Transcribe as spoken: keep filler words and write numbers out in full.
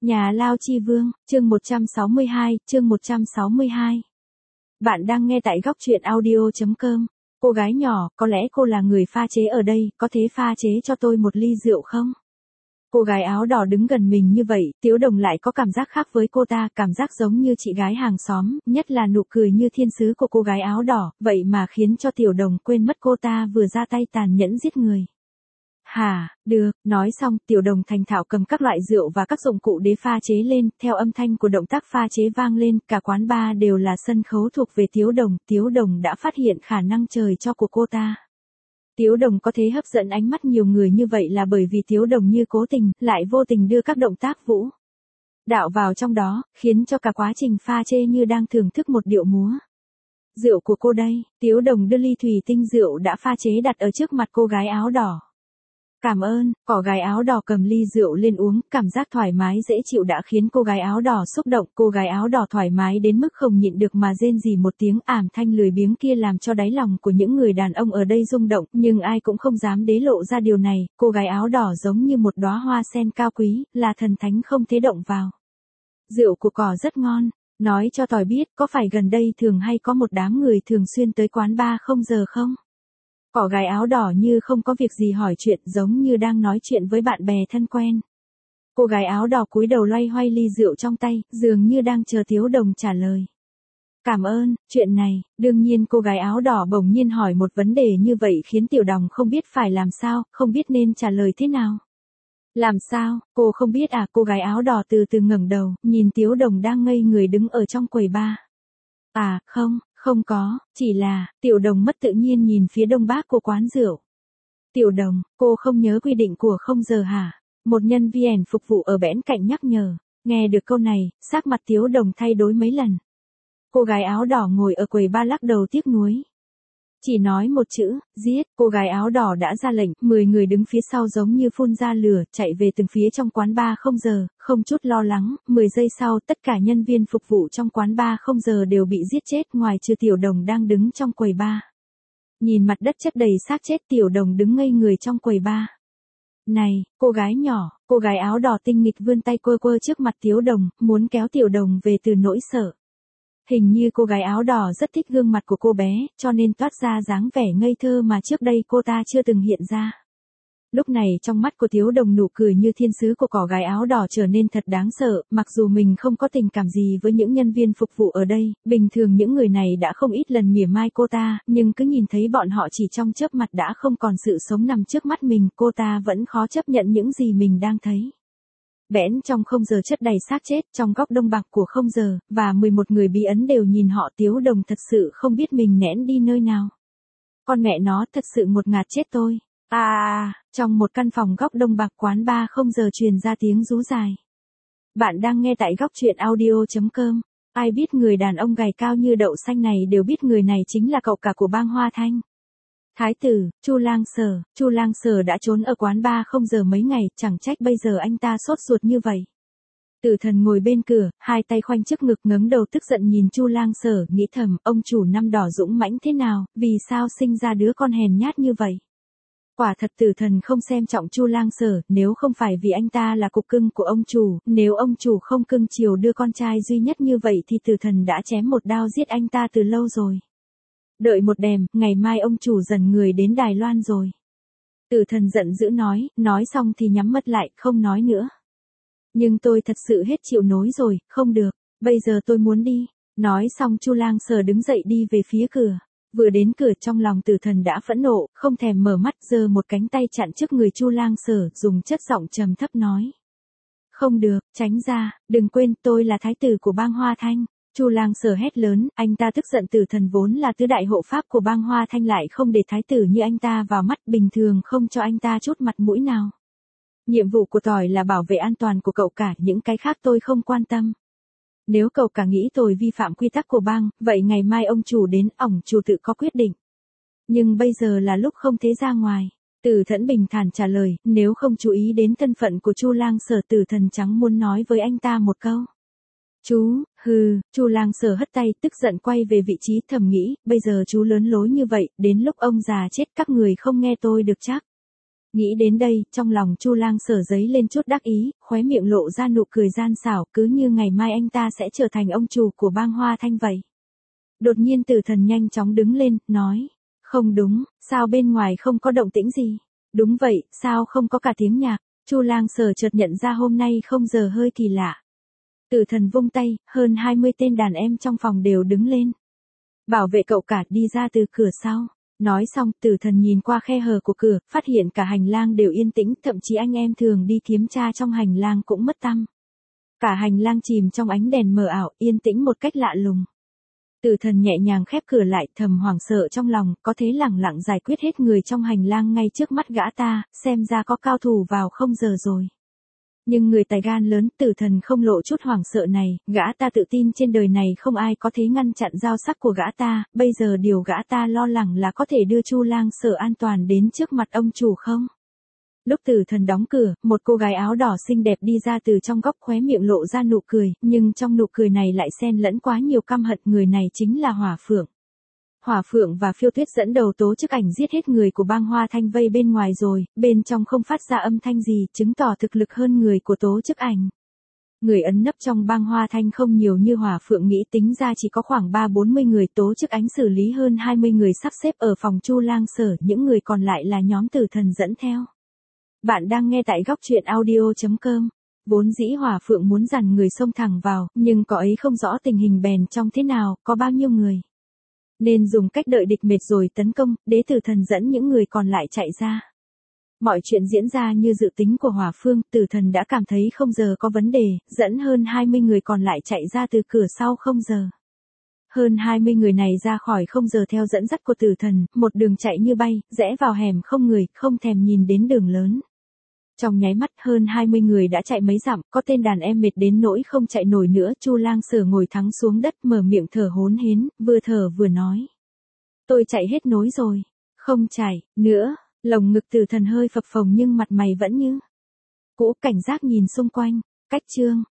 Nhà Lao Chi Vương, chương một trăm sáu mươi hai, chương một trăm sáu mươi hai. Bạn đang nghe tại góc truyện audio chấm com. Cô gái nhỏ, có lẽ cô là người pha chế ở đây, có thể pha chế cho tôi một ly rượu không? Cô gái áo đỏ đứng gần mình như vậy, Tiếu Đồng lại có cảm giác khác với cô ta, cảm giác giống như chị gái hàng xóm, nhất là nụ cười như thiên sứ của cô gái áo đỏ, vậy mà khiến cho Tiểu Đồng quên mất cô ta vừa ra tay tàn nhẫn giết người. Hả, được, nói xong, Tiểu Đồng thành thạo cầm các loại rượu và các dụng cụ để pha chế lên, theo âm thanh của động tác pha chế vang lên, cả quán bar đều là sân khấu thuộc về Tiếu Đồng, Tiếu Đồng đã phát hiện khả năng trời cho của cô ta. Tiếu Đồng có thể hấp dẫn ánh mắt nhiều người như vậy là bởi vì Tiếu Đồng như cố tình, lại vô tình đưa các động tác vũ đạo vào trong đó, khiến cho cả quá trình pha chế như đang thưởng thức một điệu múa. Rượu của cô đây, Tiếu Đồng đưa ly thủy tinh rượu đã pha chế đặt ở trước mặt cô gái áo đỏ. Cảm ơn, cỏ gái áo đỏ cầm ly rượu lên uống, cảm giác thoải mái dễ chịu đã khiến cô gái áo đỏ xúc động, cô gái áo đỏ thoải mái đến mức không nhịn được mà rên rỉ một tiếng ảm thanh lười biếng kia làm cho đáy lòng của những người đàn ông ở đây rung động, nhưng ai cũng không dám đế lộ ra điều này, cô gái áo đỏ giống như một đóa hoa sen cao quý, là thần thánh không thể động vào. Rượu của cỏ rất ngon, nói cho tỏi biết, có phải gần đây thường hay có một đám người thường xuyên tới quán bar không giờ không? Cỏ gái áo đỏ như không có việc gì hỏi chuyện giống như đang nói chuyện với bạn bè thân quen. Cô gái áo đỏ cúi đầu loay hoay ly rượu trong tay, dường như đang chờ Tiếu Đồng trả lời. Cảm ơn, chuyện này, đương nhiên cô gái áo đỏ bỗng nhiên hỏi một vấn đề như vậy khiến Tiểu Đồng không biết phải làm sao, không biết nên trả lời thế nào. Làm sao, cô không biết à, cô gái áo đỏ từ từ ngẩng đầu, nhìn Tiếu Đồng đang ngây người đứng ở trong quầy bar. À, không. Không có, chỉ là, Tiểu Đồng mất tự nhiên nhìn phía đông bắc của quán rượu. Tiểu Đồng, cô không nhớ quy định của không giờ hả? Một nhân viên phục vụ ở bên cạnh nhắc nhở. Nghe được câu này, sắc mặt Tiếu Đồng thay đổi mấy lần. Cô gái áo đỏ ngồi ở quầy bar lắc đầu tiếc nuối. Chỉ nói một chữ, giết, cô gái áo đỏ đã ra lệnh, mười người đứng phía sau giống như phun ra lửa, chạy về từng phía trong quán bar không giờ, không chút lo lắng, mười giây sau, tất cả nhân viên phục vụ trong quán bar không giờ đều bị giết chết ngoài trừ Tiểu Đồng đang đứng trong quầy bar. Nhìn mặt đất chất đầy xác chết Tiểu Đồng đứng ngây người trong quầy bar. Này, cô gái nhỏ, cô gái áo đỏ tinh nghịch vươn tay quơ quơ trước mặt Tiếu Đồng, muốn kéo Tiểu Đồng về từ nỗi sợ. Hình như cô gái áo đỏ rất thích gương mặt của cô bé, cho nên toát ra dáng vẻ ngây thơ mà trước đây cô ta chưa từng hiện ra. Lúc này trong mắt của Tiếu Đồng nụ cười như thiên sứ của cỏ gái áo đỏ trở nên thật đáng sợ, mặc dù mình không có tình cảm gì với những nhân viên phục vụ ở đây, bình thường những người này đã không ít lần mỉa mai cô ta, nhưng cứ nhìn thấy bọn họ chỉ trong chớp mặt đã không còn sự sống nằm trước mắt mình, cô ta vẫn khó chấp nhận những gì mình đang thấy. Bẽn trong không giờ chất đầy xác chết trong góc đông bạc của không giờ, và mười một người bí ấn đều nhìn họ. Tiếu Đồng thật sự không biết mình nén đi nơi nào. Con mẹ nó thật sự ngột ngạt chết tôi. À, à, trong một căn phòng góc đông bạc quán bar không giờ truyền ra tiếng rú dài. Bạn đang nghe tại góc truyện audio chấm com. Ai biết người đàn ông gầy cao như đậu xanh này đều biết người này chính là cậu cả của bang Hoa Thanh. Thái tử, Chu Lang Sở, Chu Lang Sở đã trốn ở quán bar không giờ mấy ngày, chẳng trách bây giờ anh ta sốt ruột như vậy. Tử Thần ngồi bên cửa, hai tay khoanh trước ngực ngẩng đầu tức giận nhìn Chu Lang Sở, nghĩ thầm, ông chủ năm đỏ dũng mãnh thế nào, vì sao sinh ra đứa con hèn nhát như vậy. Quả thật Tử Thần không xem trọng Chu Lang Sở, nếu không phải vì anh ta là cục cưng của ông chủ, nếu ông chủ không cưng chiều đưa con trai duy nhất như vậy thì Tử Thần đã chém một đao giết anh ta từ lâu rồi. Đợi một đêm, ngày mai ông chủ dần người đến Đài Loan rồi. Tử Thần giận dữ nói, nói xong thì nhắm mắt lại, không nói nữa. Nhưng tôi thật sự hết chịu nối rồi, không được, bây giờ tôi muốn đi. Nói xong Chu Lang Sở đứng dậy đi về phía cửa. Vừa đến cửa trong lòng Tử Thần đã phẫn nộ, không thèm mở mắt giơ một cánh tay chặn trước người Chu Lang Sở, dùng chất giọng trầm thấp nói. Không được, tránh ra, đừng quên tôi là thái tử của bang Hoa Thanh. Chu Lang Sở hét lớn, anh ta tức giận Tử Thần vốn là tứ đại hộ pháp của bang Hoa Thanh lại không để thái tử như anh ta vào mắt, bình thường không cho anh ta chút mặt mũi nào. Nhiệm vụ của tỏi là bảo vệ an toàn của cậu cả, những cái khác tôi không quan tâm. Nếu cậu cả nghĩ tôi vi phạm quy tắc của bang, vậy ngày mai ông chủ đến, ổng chủ tự có quyết định. Nhưng bây giờ là lúc không thể ra ngoài. Tử Thần bình thản trả lời, nếu không chú ý đến thân phận của Chu Lang Sở, Tử Thần trắng muốn nói với anh ta một câu. Chú, hừ, Chu Lang Sở hất tay, tức giận quay về vị trí, thầm nghĩ, bây giờ chú lớn lối như vậy, đến lúc ông già chết các người không nghe tôi được chắc. Nghĩ đến đây, trong lòng Chu Lang Sở giấy lên chút đắc ý, khóe miệng lộ ra nụ cười gian xảo, cứ như ngày mai anh ta sẽ trở thành ông chủ của bang Hoa Thanh vậy. Đột nhiên Tử Thần nhanh chóng đứng lên, nói, không đúng, sao bên ngoài không có động tĩnh gì? Đúng vậy, sao không có cả tiếng nhạc? Chu Lang Sở chợt nhận ra hôm nay không giờ hơi kỳ lạ. Tử Thần vung tay, hơn hai mươi tên đàn em trong phòng đều đứng lên. Bảo vệ cậu cả đi ra từ cửa sau. Nói xong, Tử Thần nhìn qua khe hở của cửa, phát hiện cả hành lang đều yên tĩnh, thậm chí anh em thường đi kiểm tra trong hành lang cũng mất tăm. Cả hành lang chìm trong ánh đèn mờ ảo, yên tĩnh một cách lạ lùng. Tử Thần nhẹ nhàng khép cửa lại, thầm hoảng sợ trong lòng, có thế lẳng lặng giải quyết hết người trong hành lang ngay trước mắt gã ta, xem ra có cao thủ vào không giờ rồi. Nhưng người tài gan lớn, Tử Thần không lộ chút hoảng sợ này, gã ta tự tin trên đời này không ai có thể ngăn chặn dao sắc của gã ta, bây giờ điều gã ta lo lắng là có thể đưa Chu Lang Sở an toàn đến trước mặt ông chủ không. Lúc Tử Thần đóng cửa, một cô gái áo đỏ xinh đẹp đi ra từ trong góc, khóe miệng lộ ra nụ cười, nhưng trong nụ cười này lại xen lẫn quá nhiều căm hận, người này chính là Hỏa Phượng. Hỏa Phượng và Phiêu Tuyết dẫn đầu tố chức ảnh giết hết người của bang Hoa Thanh vây bên ngoài rồi, bên trong không phát ra âm thanh gì, chứng tỏ thực lực hơn người của tố chức ảnh. Người ẩn nấp trong bang Hoa Thanh không nhiều như Hỏa Phượng nghĩ, tính ra chỉ có khoảng ba bốn mươi người, tố chức ảnh xử lý hơn hai mươi người sắp xếp ở phòng Chu Lang Sở, những người còn lại là nhóm Tử Thần dẫn theo. Bạn đang nghe tại góc truyện audio chấm com. Vốn dĩ Hỏa Phượng muốn dàn người xông thẳng vào, nhưng có ấy không rõ tình hình bèn trong thế nào, có bao nhiêu người. Nên dùng cách đợi địch mệt rồi tấn công, để Tử Thần dẫn những người còn lại chạy ra. Mọi chuyện diễn ra như dự tính của Hỏa Phương, Tử Thần đã cảm thấy không giờ có vấn đề, dẫn hơn hai mươi người còn lại chạy ra từ cửa sau không giờ. Hơn hai mươi người này ra khỏi không giờ theo dẫn dắt của Tử Thần, một đường chạy như bay, rẽ vào hẻm không người, không thèm nhìn đến đường lớn. Trong nháy mắt hơn hai mươi người đã chạy mấy dặm, có tên đàn em mệt đến nỗi không chạy nổi nữa, Chu Lang Sở ngồi thắng xuống đất, mở miệng thở hổn hển, vừa thở vừa nói. Tôi chạy hết nối rồi, không chạy nữa, lồng ngực Tử Thần hơi phập phồng nhưng mặt mày vẫn như cũ, cảnh giác nhìn xung quanh, cách chương.